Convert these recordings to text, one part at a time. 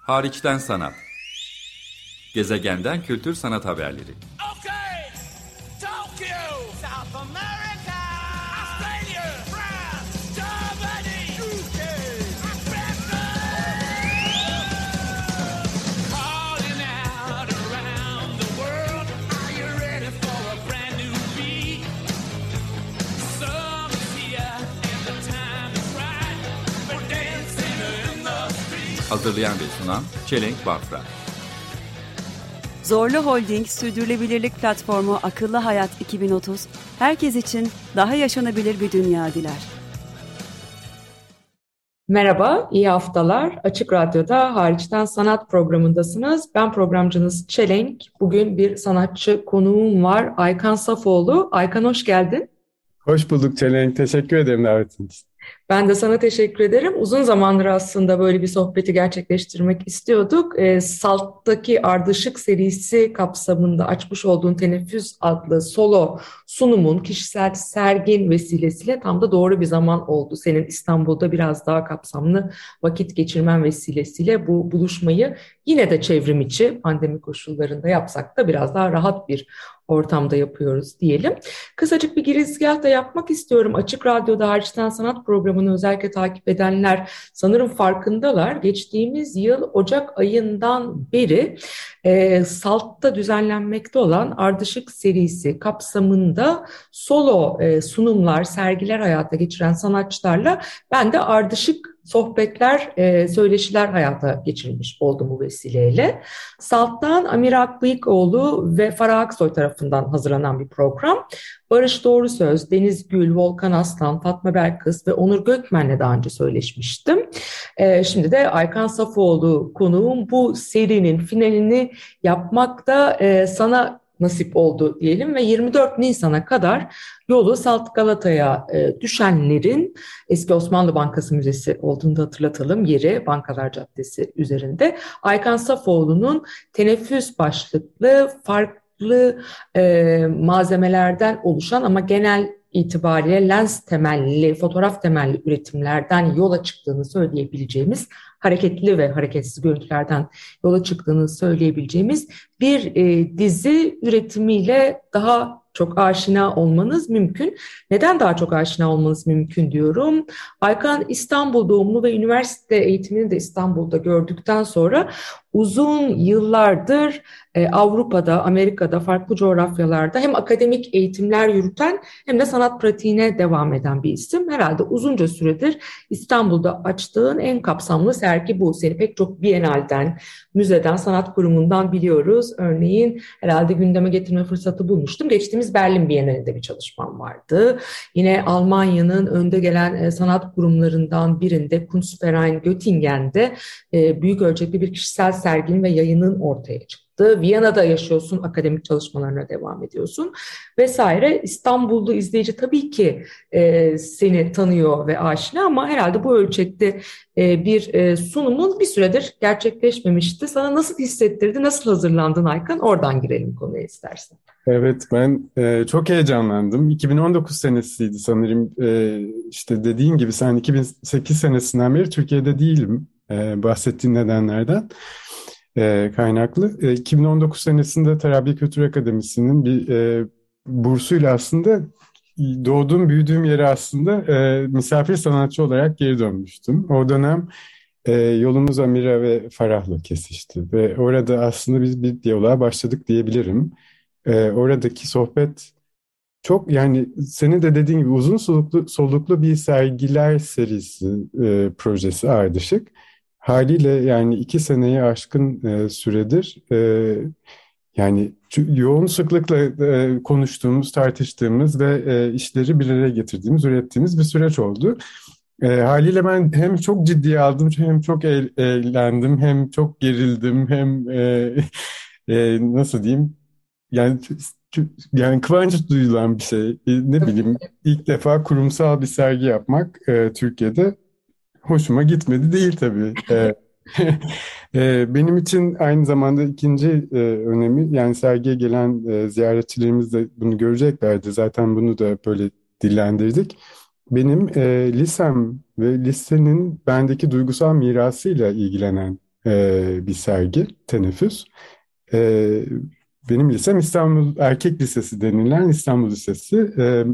Hariçten sanat. Gezegenden kültür sanat haberleri. Okay, Tokyo, South America, Australia, France, Germany, UK, Africa. Calling out around the world, are you ready for a brand new beat? Summer's here and the time is right for dancing in the street. Hazırlayan ve sunan Çelenk Bafra. Zorlu Holding Sürdürülebilirlik Platformu Akıllı Hayat 2030, herkes için daha yaşanabilir bir dünya diler. Merhaba, iyi haftalar. Açık Radyo'da Hariçten Sanat programındasınız. Ben programcınız Çelenk. Bugün bir sanatçı konuğum var, Aykan Safoğlu. Aykan, hoş geldin. Hoş bulduk Çelenk. Teşekkür ederim davetiniz için. Ben de sana teşekkür ederim. Uzun zamandır aslında böyle bir sohbeti gerçekleştirmek istiyorduk. Salt'taki Ardışık serisi kapsamında açmış olduğun Teneffüs adlı solo sunumun kişisel sergin vesilesiyle tam da doğru bir zaman oldu. Senin İstanbul'da biraz daha kapsamlı vakit geçirmen vesilesiyle bu buluşmayı yine de çevrim içi pandemi koşullarında yapsak da biraz daha rahat bir ortamda yapıyoruz diyelim. Kısacık bir girizgah da yapmak istiyorum. Açık Radyo'da Hariçten Sanat programını özellikle takip edenler sanırım farkındalar. Geçtiğimiz yıl Ocak ayından beri Salt'ta düzenlenmekte olan Ardışık serisi kapsamında solo sunumlar, sergiler hayata geçiren sanatçılarla ben de ardışık sohbetler, söyleşiler hayata geçirmiş oldum bu vesileyle. Salt'tan Amir Akbıyıkoğlu ve Farah Aksoy tarafından hazırlanan bir program. Barış Doğrusöz, Deniz Gül, Volkan Aslan, Fatma Belkıs ve Onur Gökmen'le daha önce söyleşmiştim. Şimdi de Aykan Safoğlu konuğum. Bu serinin finalini yapmakta sana nasip oldu diyelim ve 24 Nisan'a kadar yolu Salt Galata'ya düşenlerin, eski Osmanlı Bankası Müzesi olduğunu da hatırlatalım, yeri Bankalar Caddesi üzerinde, Aykan Safoğlu'nun Teneffüs başlıklı farklı malzemelerden oluşan ama genel itibariyle lens temelli, fotoğraf temelli üretimlerden yola çıktığını söyleyebileceğimiz, hareketli ve hareketsiz görüntülerden yola çıktığını söyleyebileceğimiz bir dizi üretimiyle daha çok aşina olmanız mümkün. Neden daha çok aşina olmanız mümkün diyorum? Aykan İstanbul doğumlu ve üniversite eğitimini de İstanbul'da gördükten sonra uzun yıllardır Avrupa'da, Amerika'da, farklı coğrafyalarda hem akademik eğitimler yürüten hem de sanat pratiğine devam eden bir isim. Herhalde uzunca süredir İstanbul'da açtığın en kapsamlı sergi bu. Seni pek çok Biennale'den, müzeden, sanat kurumundan biliyoruz. Örneğin herhalde gündeme getirme fırsatı bulmuştum. Geçtiğimiz Berlin Bienali'nde bir çalışmam vardı. Yine Almanya'nın önde gelen sanat kurumlarından birinde, Kunstverein Göttingen'de büyük ölçekli bir kişisel serginin ve yayının ortaya çıktı. Viyana'da yaşıyorsun, akademik çalışmalarına devam ediyorsun vesaire. İstanbullu izleyici tabii ki seni tanıyor ve aşina ama herhalde bu ölçekte bir sunumun bir süredir gerçekleşmemişti. Sana nasıl hissettirdi, nasıl hazırlandın Aykan? Oradan girelim konuya istersen. Evet, ben çok heyecanlandım. 2019 senesiydi sanırım. İşte dediğin gibi sen 2008 senesinden beri Türkiye'de değilim, bahsettiğin nedenlerden kaynaklı. 2019 senesinde Tarabya Kültür Akademisi'nin bir bursuyla aslında doğduğum, büyüdüğüm yere aslında misafir sanatçı olarak geri dönmüştüm. O dönem yolumuz Amira ve Farah'la kesişti ve orada aslında biz bir diyaloğa başladık diyebilirim. Oradaki sohbet çok, yani senin de dediğin gibi uzun soluklu bir sergiler serisi projesi Ardışık. Haliyle yani 2 seneyi aşkın süredir yani yoğun sıklıkla konuştuğumuz, tartıştığımız ve işleri bir araya getirdiğimiz, ürettiğimiz bir süreç oldu. Haliyle ben hem çok ciddiye aldım, hem çok eğlendim, hem çok gerildim, hem nasıl diyeyim, yani kıvanç duyulan bir şey. Ne bileyim, ilk defa kurumsal bir sergi yapmak Türkiye'de hoşuma gitmedi değil tabii. Benim için aynı zamanda ikinci önemi, yani sergiye gelen ziyaretçilerimiz de bunu göreceklerdi. Zaten bunu da böyle dillendirdik. Benim lisem ve lisenin bendeki duygusal mirasıyla ilgilenen bir sergi, teneffüs. E, Benim lisem İstanbul Erkek Lisesi denilen İstanbul Lisesi.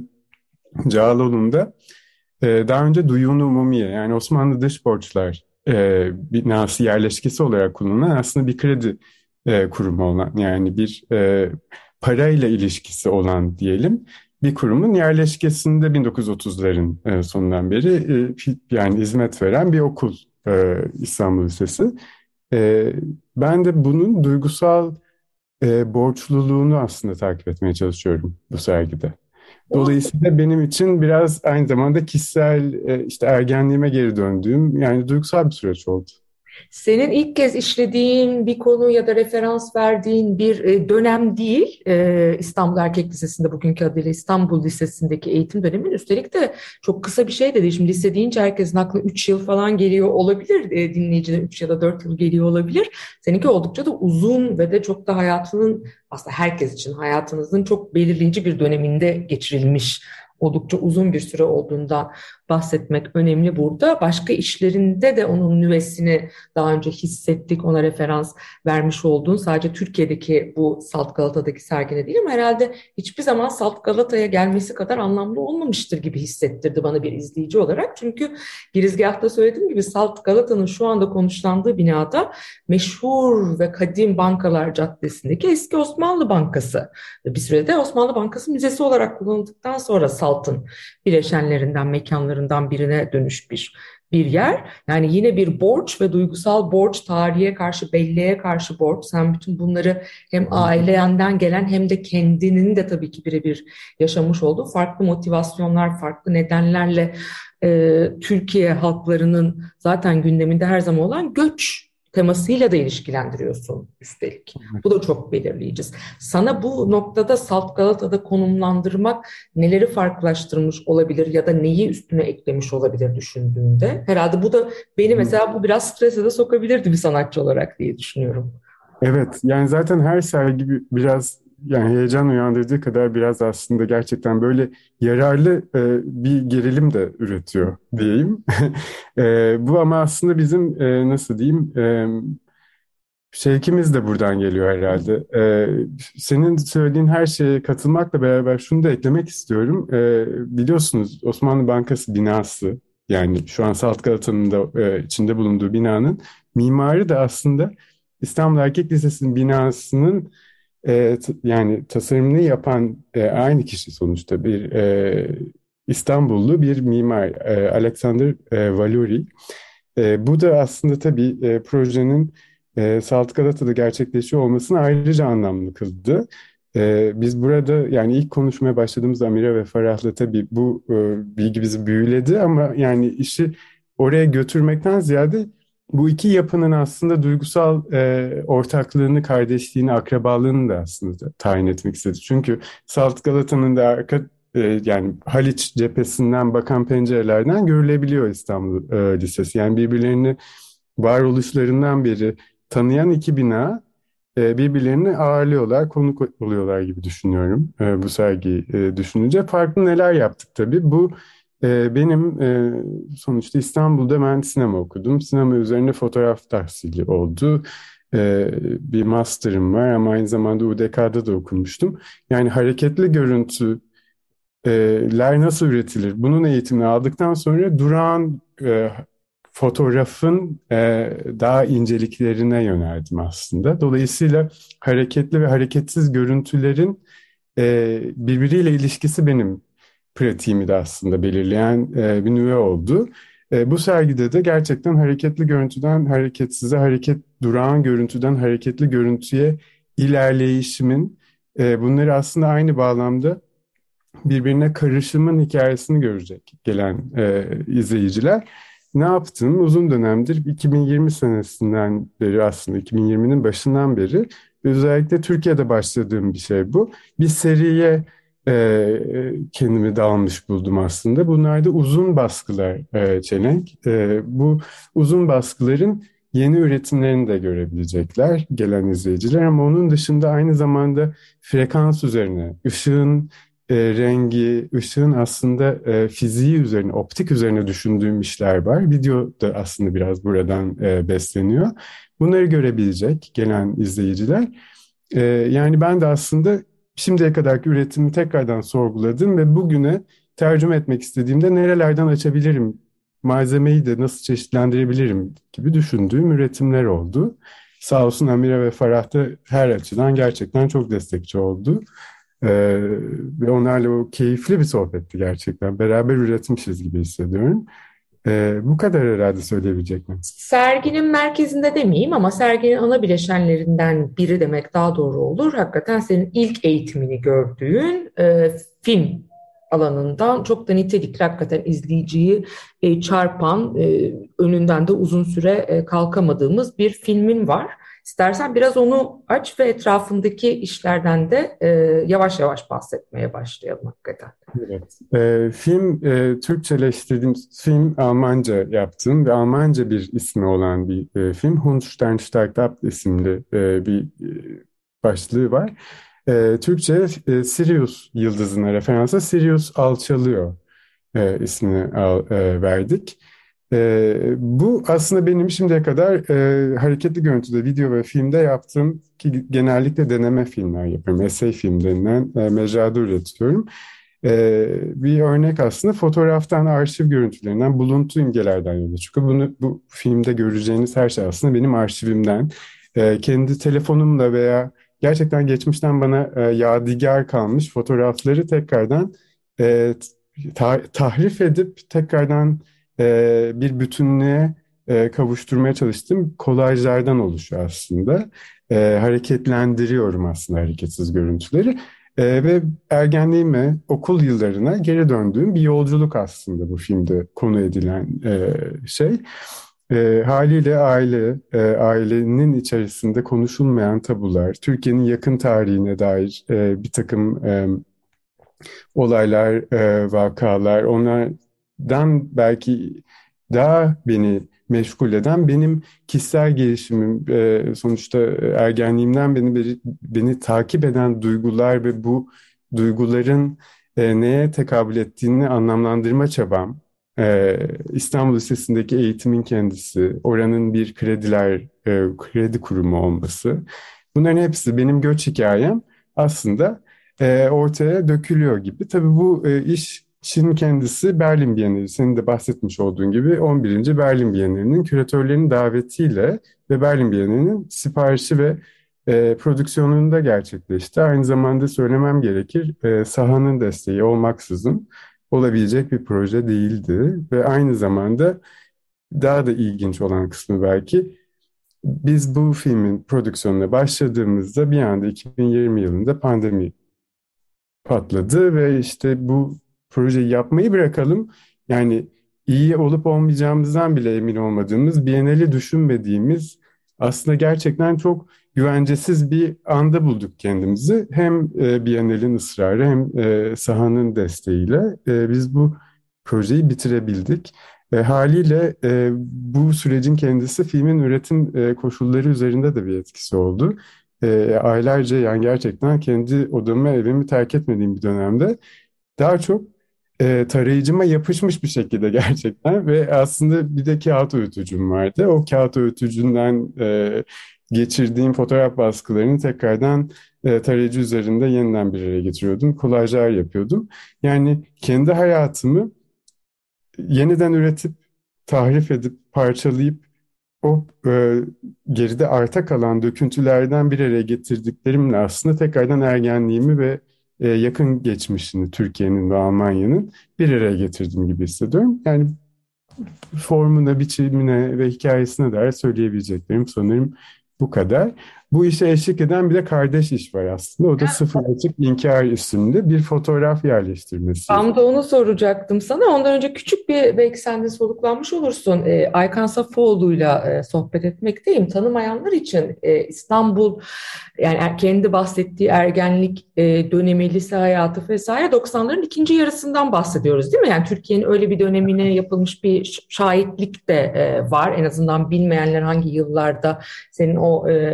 Cağaloğlu'nda daha önce Duyun-u Umumiye, yani Osmanlı Dış Borçlar binası yerleşkesi olarak kullanılan aslında bir kredi kurumu olan, yani bir parayla ilişkisi olan diyelim bir kurumun yerleşkesinde 1930'ların sonundan beri yani hizmet veren bir okul, İstanbul Lisesi. E, Ben de bunun duygusal borçluluğunu aslında takip etmeye çalışıyorum bu sergide. Dolayısıyla benim için biraz aynı zamanda kişisel, işte ergenliğime geri döndüğüm, yani duygusal bir süreç oldu. Senin ilk kez işlediğin bir konu ya da referans verdiğin bir dönem değil. İstanbul Erkek Lisesi'nde, bugünkü adıyla İstanbul Lisesi'ndeki eğitim dönemin, üstelik de çok kısa bir şey de değil. Şimdi lise deyince herkesin aklına 3 yıl falan geliyor olabilir. Dinleyicide 3 ya da 4 yıl geliyor olabilir. Seninki oldukça da uzun ve de çok da hayatının, aslında herkes için hayatınızın çok belirleyici bir döneminde geçirilmiş, oldukça uzun bir süre olduğundan bahsetmek önemli burada. Başka işlerinde de onun nüvesini daha önce hissettik, ona referans vermiş olduğun, sadece Türkiye'deki bu Salt Galata'daki sergine değil ama herhalde hiçbir zaman Salt Galata'ya gelmesi kadar anlamlı olmamıştır gibi hissettirdi bana bir izleyici olarak. Çünkü girizgahta söylediğim gibi Salt Galata'nın şu anda konuşlandığı binada meşhur ve kadim Bankalar Caddesi'ndeki eski Osmanlı Bankası. Bir sürede Osmanlı Bankası Müzesi olarak kullanıldıktan sonra Salt'ın bileşenlerinden, mekanlarından birine dönüşmüş bir yer. Yani yine bir borç ve duygusal borç, tarihe karşı, belleğe karşı borç. Sen bütün bunları hem ailenden gelen hem de kendinin de tabii ki birebir yaşamış olduğu farklı motivasyonlar, farklı nedenlerle Türkiye halklarının zaten gündeminde her zaman olan göç temasıyla da ilişkilendiriyorsun üstelik. Bu da çok belirleyici. Sana bu noktada Salt Galata'da konumlandırmak neleri farklılaştırmış olabilir ya da neyi üstüne eklemiş olabilir düşündüğünde? Herhalde bu da beni, mesela bu biraz strese de sokabilirdi bir sanatçı olarak diye düşünüyorum. Evet, yani zaten her sergi biraz, yani heyecan uyandırdığı kadar biraz aslında gerçekten böyle yararlı bir gerilim de üretiyor diyeyim. Bu ama aslında bizim nasıl diyeyim, şevkimiz de buradan geliyor herhalde. Senin söylediğin her şeye katılmakla beraber şunu da eklemek istiyorum. Biliyorsunuz Osmanlı Bankası binası, yani şu an Salt Galata'nın da içinde bulunduğu binanın mimarı da aslında İstanbul Erkek Lisesi'nin binasının yani tasarımını yapan aynı kişi, sonuçta bir İstanbullu bir mimar, Alexander Valori. Bu da aslında tabii projenin Salt Galata'da gerçekleşiyor olmasını ayrıca anlamlı kıldı. Biz burada, yani ilk konuşmaya başladığımız Amire ve Farah'la tabii bu bilgi bizi büyüledi ama yani işi oraya götürmekten ziyade bu iki yapının aslında duygusal ortaklığını, kardeşliğini, akrabalığını da aslında tayin etmek istedi. Çünkü Salt Galata'nın da yani Haliç cephesinden bakan pencerelerden görülebiliyor İstanbul Lisesi. Yani birbirlerini varoluşlarından beri tanıyan iki bina birbirlerini ağırlıyorlar, konuk oluyorlar gibi düşünüyorum bu sergiyi düşününce. Farklı neler yaptık tabii. Bu benim sonuçta İstanbul'da ben sinema okudum. Sinema üzerine fotoğraf tahsili oldu. Bir master'ım var ama aynı zamanda UDK'da da okumuştum. Yani hareketli görüntüler nasıl üretilir? Bunun eğitimini aldıktan sonra durağan fotoğrafın daha inceliklerine yöneldim aslında. Dolayısıyla hareketli ve hareketsiz görüntülerin birbiriyle ilişkisi benim pratiğimi de aslında belirleyen bir nüve oldu. Bu sergide de gerçekten hareketli görüntüden hareketsize, durağan görüntüden hareketli görüntüye ilerleyişimin bunları aslında aynı bağlamda birbirine karışımın hikayesini görecek gelen izleyiciler. Ne yaptım? Uzun dönemdir 2020 senesinden beri, aslında 2020'nin başından beri özellikle Türkiye'de başladığım bir şey bu. Bir seriye kendimi dalmış buldum aslında. Bunlar da uzun baskılar Çelenk. Bu uzun baskıların yeni üretimlerini de görebilecekler gelen izleyiciler ama onun dışında aynı zamanda frekans üzerine, ışığın rengi, ışığın aslında fiziği üzerine, optik üzerine düşündüğüm işler var. Video da aslında biraz buradan besleniyor. Bunları görebilecek gelen izleyiciler. Yani ben de aslında şimdiye kadarki üretimi tekrardan sorguladım ve bugüne tercüme etmek istediğimde nerelerden açabilirim, malzemeyi de nasıl çeşitlendirebilirim gibi düşündüğüm üretimler oldu. Sağ olsun Amira ve Farah da her açıdan gerçekten çok destekçi oldu. Ve onlarla o keyifli bir sohbetti gerçekten. Beraber üretmişiz gibi hissediyorum. Bu kadar herhalde söyleyebileceklerim. Serginin merkezinde demeyeyim ama serginin ana bileşenlerinden biri demek daha doğru olur. Hakikaten senin ilk eğitimini gördüğün film alanından çok da nitelikli, hakikaten izleyiciyi çarpan, önünden de uzun süre kalkamadığımız bir filmin var. İstersen biraz onu aç ve etrafındaki işlerden de yavaş yavaş bahsetmeye başlayalım hakikaten. Evet. Film, Türkçeleştirdiğim film Almanca yaptım ve Almanca bir ismi olan bir film. Hund Steigt ab isimli bir başlığı var. Türkçe Sirius yıldızına referansa Sirius alçalıyor ismini verdik. Bu aslında benim şimdiye kadar hareketli görüntüde, video ve filmde yaptığım, ki genellikle deneme filmler yapıyorum. Essay film denilen mecrada üretiyorum. Bir örnek aslında fotoğraftan, arşiv görüntülerinden, buluntu imgelerden yola çıkıyor. Bu filmde göreceğiniz her şey aslında benim arşivimden, kendi telefonumla veya gerçekten geçmişten bana yadigar kalmış fotoğrafları tekrardan tahrif edip tekrardan bir bütünlüğe kavuşturmaya çalıştığım kolajlardan oluşuyor aslında. Hareketlendiriyorum aslında hareketsiz görüntüleri. Ve ergenliğime, okul yıllarına geri döndüğüm bir yolculuk aslında bu filmde konu edilen şey. Haliyle ailenin içerisinde konuşulmayan tabular, Türkiye'nin yakın tarihine dair bir takım olaylar, vakalar, onlardan belki daha beni meşgul eden benim kişisel gelişimim, sonuçta ergenliğimden beni takip eden duygular ve bu duyguların neye tekabül ettiğini anlamlandırma çabam, İstanbul Lisesi'ndeki eğitimin kendisi, oranın bir kredi kurumu olması, bunların hepsi benim göç hikayem aslında ortaya dökülüyor gibi. Tabii bu işin kendisi Berlin Bienali, senin de bahsetmiş olduğun gibi 11. Berlin Bienali'nin küratörlerinin davetiyle ve Berlin Bienali'nin siparişi ve prodüksiyonunda gerçekleşti. Aynı zamanda söylemem gerekir, sahanın desteği olmaksızın olabilecek bir proje değildi ve aynı zamanda daha da ilginç olan kısmı belki, biz bu filmin prodüksiyonuna başladığımızda bir anda 2020 yılında pandemi patladı ve işte bu projeyi yapmayı bırakalım. Yani iyi olup olmayacağımızdan bile emin olmadığımız, Biennale düşünmediğimiz, aslında gerçekten çok güvencesiz bir anda bulduk kendimizi. Hem Biennale'in ısrarı hem sahanın desteğiyle biz bu projeyi bitirebildik. Haliyle bu sürecin kendisi filmin üretim koşulları üzerinde de bir etkisi oldu. Aylarca, yani gerçekten kendi odamı, evimi terk etmediğim bir dönemde daha çok tarayıcıma yapışmış bir şekilde gerçekten ve aslında bir de kağıt öğütücüm vardı. O kağıt öğütücünden geçirdiğim fotoğraf baskılarını tekrardan tarayıcı üzerinde yeniden bir araya getiriyordum. Kolajlar yapıyordum. Yani kendi hayatımı yeniden üretip, tahrif edip, parçalayıp o geride arta kalan döküntülerden bir araya getirdiklerimle aslında tekrardan ergenliğimi ve yakın geçmişini Türkiye'nin ve Almanya'nın bir araya getirdiğim gibi hissediyorum. Yani formuna, biçimine ve hikayesine dair söyleyebileceklerim sanırım bu kadar. Bu işe eşlik eden bir de kardeş iş var aslında. O da Sıfır Açık İnkar isimli bir fotoğraf yerleştirmesi. Tam da onu soracaktım sana. Ondan önce küçük bir, belki sen de soluklanmış olursun, Aykan Safoğlu'yla sohbet etmekteyim. Tanımayanlar için İstanbul, yani kendi bahsettiği ergenlik dönemi, lise hayatı vesaire 90'ların ikinci yarısından bahsediyoruz değil mi? Yani Türkiye'nin öyle bir dönemine yapılmış bir şahitlik de var. En azından bilmeyenler hangi yıllarda senin o eğitimde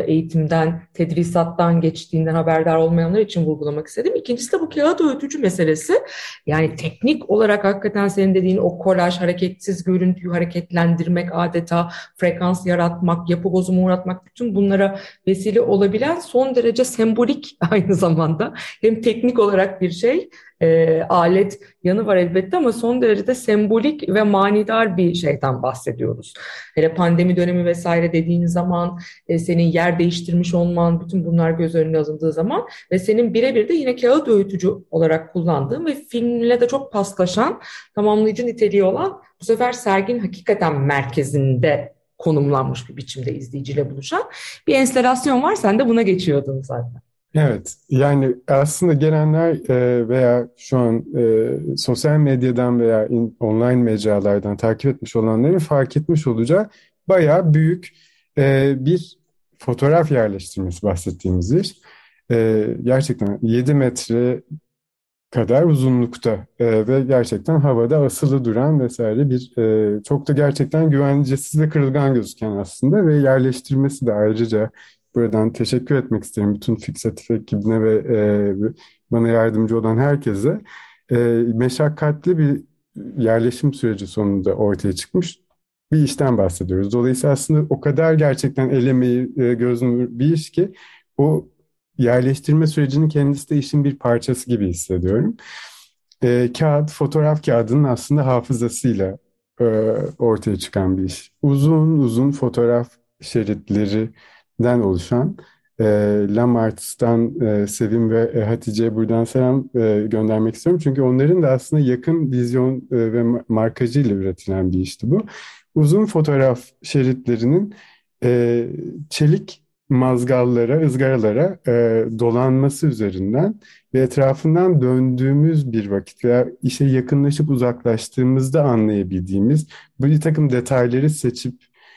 eğitimden, tedrisattan geçtiğinden haberdar olmayanlar için vurgulamak istedim. İkincisi de bu kağıt öğütücü meselesi. Yani teknik olarak hakikaten senin dediğin o kolaj, hareketsiz görüntüyü hareketlendirmek, adeta frekans yaratmak, yapı bozumu uğratmak, bütün bunlara vesile olabilen son derece sembolik aynı zamanda. Hem teknik olarak bir şey, alet yanı var elbette ama son derece de sembolik ve manidar bir şeyden bahsediyoruz. Hele pandemi dönemi vesaire dediğin zaman, senin yer değiştirmiş olman, bütün bunlar göz önüne alındığı zaman ve senin birebir de yine kağıt öğütücü olarak kullandığın ve filmle de çok paslaşan, tamamlayıcı niteliği olan, bu sefer serginin hakikaten merkezinde konumlanmış bir biçimde izleyiciyle buluşan bir enstelasyon var. Sen de buna geçiyordun zaten. Evet, yani aslında gelenler veya şu an sosyal medyadan veya online mecralardan takip etmiş olanların fark etmiş olacağı bayağı büyük bir fotoğraf yerleştirmesi bahsettiğimiz iş. Gerçekten 7 metre kadar uzunlukta ve gerçekten havada asılı duran vesaire bir çok da gerçekten güvencesiz ve kırılgan gözüken aslında ve yerleştirmesi de ayrıca buradan teşekkür etmek isterim bütün Fixatif ekibine ve bana yardımcı olan herkese. Meşakkatli bir yerleşim süreci sonunda ortaya çıkmış bir işten bahsediyoruz. Dolayısıyla aslında o kadar gerçekten el emeği, göz nuru bir iş ki o yerleştirme sürecinin kendisi de işin bir parçası gibi hissediyorum. Kağıt, fotoğraf kağıdının aslında hafızasıyla ortaya çıkan bir iş. Uzun uzun fotoğraf şeritlerinden oluşan Lamart'tan Sevim ve Hatice'ye buradan selam göndermek istiyorum. Çünkü onların da aslında yakın vizyon ve markajıyla üretilen bir işti bu. Uzun fotoğraf şeritlerinin çelik mazgallara, ızgaralara dolanması üzerinden ve etrafından döndüğümüz bir vakit veya işe yakınlaşıp uzaklaştığımızda anlayabildiğimiz bir takım detayları seçip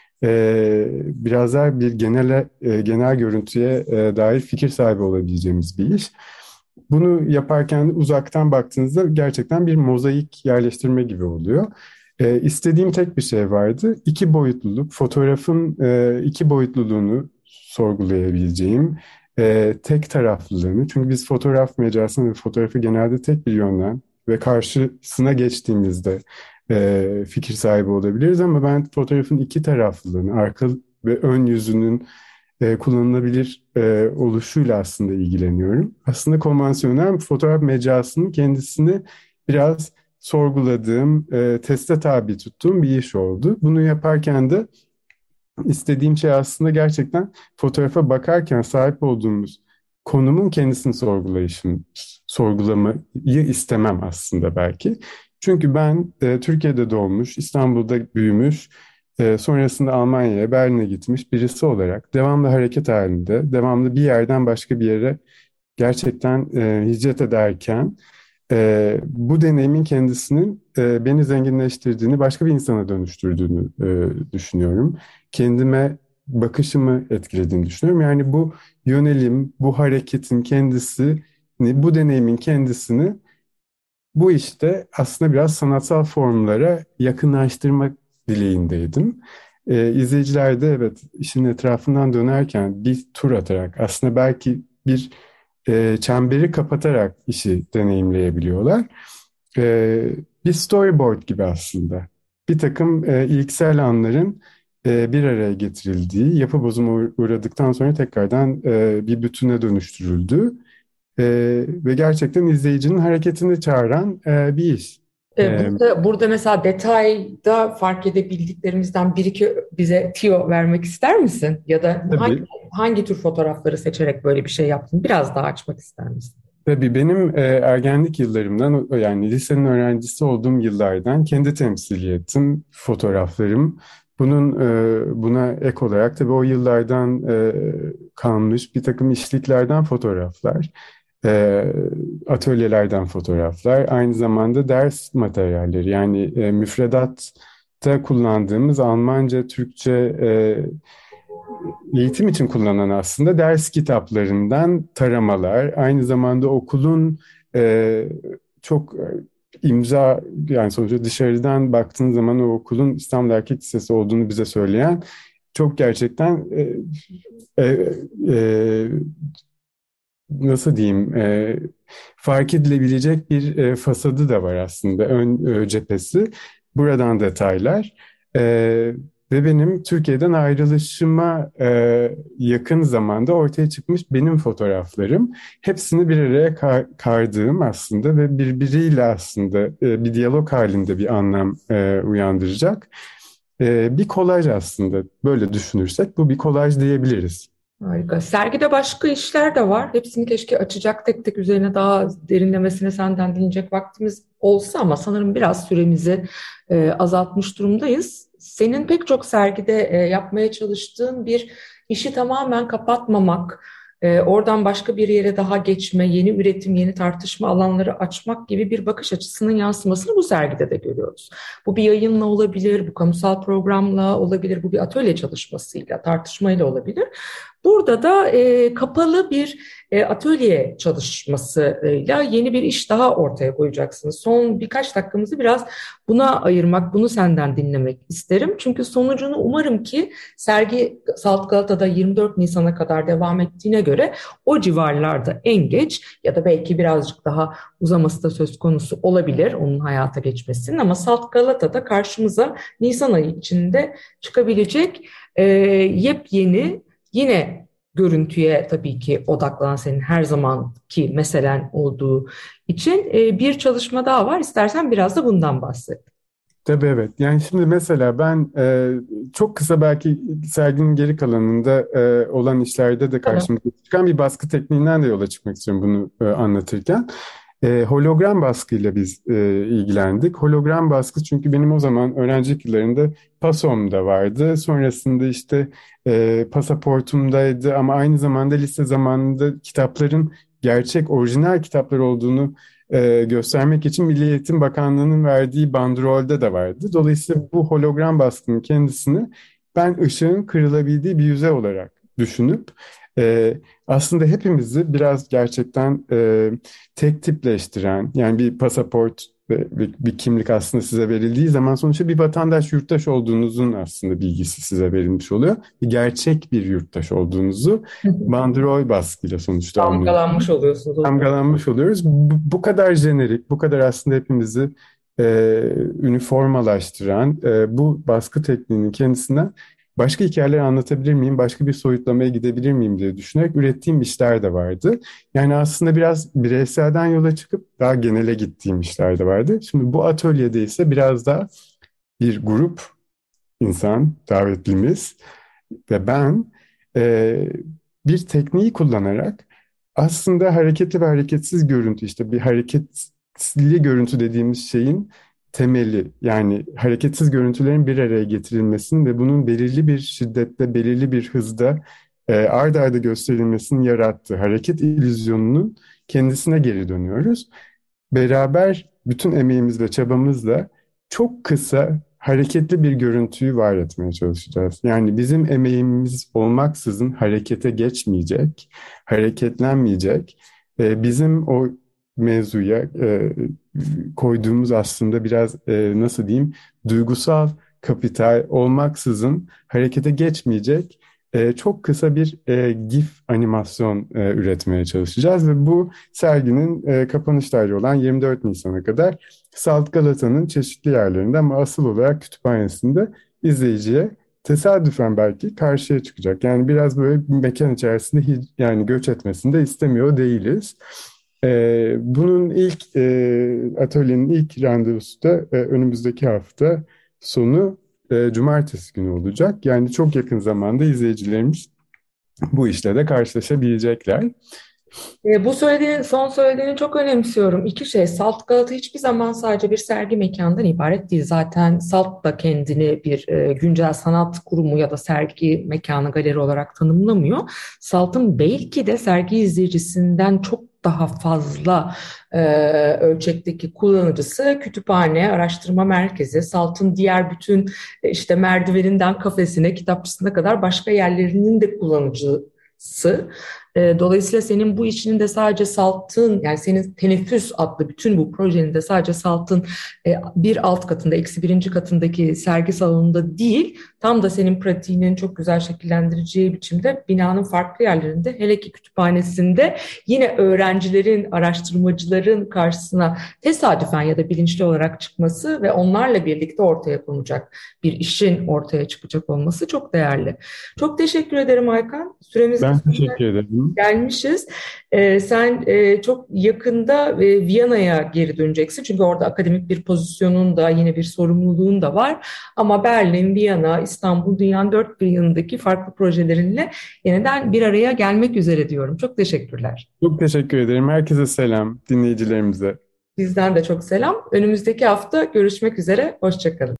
biraz daha bir genel görüntüye dair fikir sahibi olabileceğimiz bir iş. Bunu yaparken uzaktan baktığınızda gerçekten bir mozaik yerleştirme gibi oluyor. İstediğim tek bir şey vardı. İki boyutluluk, fotoğrafın iki boyutluluğunu sorgulayabileceğim, tek taraflılığını. Çünkü biz fotoğraf mecrasını ve fotoğrafı genelde tek bir yönden ve karşısına geçtiğimizde fikir sahibi olabiliriz. Ama ben fotoğrafın iki taraflılığını, arka ve ön yüzünün kullanılabilir oluşuyla aslında ilgileniyorum. Aslında konvansiyonel fotoğraf mecrasının kendisini biraz sorguladığım, teste tabi tuttuğum bir iş oldu. Bunu yaparken de istediğim şey aslında gerçekten fotoğrafa bakarken sahip olduğumuz konumun kendisini sorgulamayı istemem aslında belki. Çünkü ben Türkiye'de doğmuş, İstanbul'da büyümüş, sonrasında Almanya'ya, Berlin'e gitmiş birisi olarak devamlı hareket halinde, devamlı bir yerden başka bir yere gerçekten hicret ederken bu deneyimin kendisinin beni zenginleştirdiğini, başka bir insana dönüştürdüğünü düşünüyorum. Kendime bakışımı etkilediğini düşünüyorum. Yani bu yönelim, bu hareketin kendisini, bu deneyimin kendisini bu işte aslında biraz sanatsal formlara yakınlaştırmak dileğindeydim. İzleyiciler de evet işin etrafından dönerken bir tur atarak aslında belki bir çemberi kapatarak işi deneyimleyebiliyorlar. Bir storyboard gibi aslında. Bir takım ilksel anların bir araya getirildiği, yapı bozumu uğradıktan sonra tekrardan bir bütüne dönüştürüldüğü ve gerçekten izleyicinin hareketini çağıran bir iş. Burada mesela detayda fark edebildiklerimizden bir iki bize tiyo vermek ister misin? Ya da Tabii. hangi tür fotoğrafları seçerek böyle bir şey yaptın? Biraz daha açmak ister misin? Tabii benim ergenlik yıllarımdan yani lisenin öğrencisi olduğum yıllardan kendi temsiliyetim, fotoğraflarım. Buna ek olarak tabii o yıllardan kalmış bir takım işliklerden fotoğraflar, atölyelerden fotoğraflar, aynı zamanda ders materyalleri yani müfredatta kullandığımız Almanca, Türkçe eğitim için kullanılan aslında ders kitaplarından taramalar, aynı zamanda okulun çok imza yani sonuçta dışarıdan baktığın zaman o okulun İstanbul Erkek Lisesi olduğunu bize söyleyen çok gerçekten nasıl diyeyim, fark edilebilecek bir fasadı da var aslında, ön cephesi. Buradan detaylar. Ve benim Türkiye'den ayrılışıma yakın zamanda ortaya çıkmış benim fotoğraflarım. Hepsini bir araya kardığım aslında ve birbiriyle aslında bir diyalog halinde bir anlam uyandıracak. Bir kolaj aslında, böyle düşünürsek bu bir kolaj diyebiliriz. Harika. Sergide başka işler de var. Hepsini keşke açacak, tek tek üzerine daha derinlemesine senden dinleyecek vaktimiz olsa ama sanırım biraz süremizi azaltmış durumdayız. Senin pek çok sergide yapmaya çalıştığın bir işi tamamen kapatmamak, oradan başka bir yere daha geçme, yeni üretim, yeni tartışma alanları açmak gibi bir bakış açısının yansımasını bu sergide de görüyoruz. Bu bir yayınla olabilir, bu kamusal programla olabilir, bu bir atölye çalışmasıyla, tartışmayla olabilir. Burada da kapalı bir atölye çalışmasıyla yeni bir iş daha ortaya koyacaksınız. Son birkaç dakikamızı biraz buna ayırmak, bunu senden dinlemek isterim. Çünkü sonucunu umarım ki sergi Salt Galata'da 24 Nisan'a kadar devam ettiğine göre o civarlarda en geç ya da belki birazcık daha uzaması da söz konusu olabilir onun hayata geçmesinin, ama Salt Galata'da karşımıza Nisan ayı içinde çıkabilecek yepyeni, yine görüntüye tabii ki odaklanan, senin her zamanki meselen olduğu için bir çalışma daha var. İstersen biraz da bundan bahset. Tabii, evet. Yani şimdi mesela ben çok kısa, belki serginin geri kalanında olan işlerde de Tamam. karşımıza çıkan bir baskı tekniğinden de yola çıkmak istiyorum bunu anlatırken. Hologram baskıyla biz ilgilendik. Hologram baskı çünkü benim o zaman öğrencilik yıllarında PASOM'da vardı. Sonrasında işte pasaportumdaydı ama aynı zamanda lise zamanında kitapların gerçek, orijinal kitaplar olduğunu göstermek için Milli Eğitim Bakanlığı'nın verdiği bandrolde de vardı. Dolayısıyla bu hologram baskının kendisini ben ışığın kırılabildiği bir yüzey olarak düşünüp aslında hepimizi biraz gerçekten tek tipleştiren, yani bir pasaport ve bir kimlik aslında size verildiği zaman sonuçta bir vatandaş, yurttaş olduğunuzun aslında bilgisi size verilmiş oluyor. Gerçek bir yurttaş olduğunuzu bandrol baskıyla sonuçta anlıyorsunuz. Damgalanmış oluyorsunuz. Damgalanmış oluyoruz. Bu kadar jenerik, bu kadar aslında hepimizi üniformalaştıran bu baskı tekniğinin kendisinden başka hikayeler anlatabilir miyim, başka bir soyutlamaya gidebilir miyim diye düşünerek ürettiğim işler de vardı. Yani aslında biraz bireyselden yola çıkıp daha genele gittiğim işler de vardı. Şimdi bu atölyede ise biraz daha bir grup insan, davetlimiz ve ben bir tekniği kullanarak aslında hareketli ve hareketsiz görüntü, işte bir hareketli görüntü dediğimiz şeyin temeli, yani hareketsiz görüntülerin bir araya getirilmesinin ve bunun belirli bir şiddette, belirli bir hızda ard arda gösterilmesinin yarattığı hareket illüzyonunun kendisine geri dönüyoruz. Beraber bütün emeğimiz ve çabamızla çok kısa, hareketli bir görüntüyü var etmeye çalışacağız. Yani bizim emeğimiz olmaksızın harekete geçmeyecek, hareketlenmeyecek. Bizim o mevzuya koyduğumuz aslında biraz nasıl diyeyim, duygusal kapital olmaksızın harekete geçmeyecek çok kısa bir GIF animasyon üretmeye çalışacağız ve bu serginin kapanış tarihi olan 24 Nisan'a kadar Salt Galata'nın çeşitli yerlerinde ama asıl olarak kütüphanesinde izleyiciye tesadüfen belki karşıya çıkacak. Yani biraz böyle bir mekan içerisinde yani göç etmesini de istemiyor değiliz. Bunun atölyenin ilk randevusu da önümüzdeki hafta sonu cumartesi günü olacak. Yani çok yakın zamanda izleyicilerimiz bu işle de karşılaşabilecekler. Bu son söylediğini çok önemsiyorum. İki şey, Salt Galata hiçbir zaman sadece bir sergi mekanından ibaret değil. Zaten Salt da kendini bir güncel sanat kurumu ya da sergi mekanı, galeri olarak tanımlamıyor. Salt'ın belki de sergi izleyicisinden çok daha fazla ölçekteki kullanıcısı kütüphane, araştırma merkezi, Salt'ın diğer bütün işte merdiveninden kafesine, kitapçısına kadar başka yerlerinin de kullanıcısı Dolayısıyla senin bu işinin de sadece Salt'ın, yani senin Teneffüs adlı bütün bu projenin de sadece Salt'ın bir alt katında, -1. katındaki sergi salonunda değil, tam da senin pratiğinin çok güzel şekillendireceği biçimde binanın farklı yerlerinde, hele ki kütüphanesinde yine öğrencilerin, araştırmacıların karşısına tesadüfen ya da bilinçli olarak çıkması ve onlarla birlikte ortaya konacak bir işin ortaya çıkacak olması çok değerli. Çok teşekkür ederim Aykan. Süremizin Ben sonuna teşekkür ederim. gelmişiz. Sen çok yakında Viyana'ya geri döneceksin. Çünkü orada akademik bir pozisyonun da, yine bir sorumluluğun da var. Ama Berlin, Viyana, İstanbul, dünyanın dört bir yanındaki farklı projelerinle yeniden bir araya gelmek üzere diyorum. Çok teşekkürler. Çok teşekkür ederim. Herkese selam, dinleyicilerimize. Bizden de çok selam. Önümüzdeki hafta görüşmek üzere. Hoşça kalın.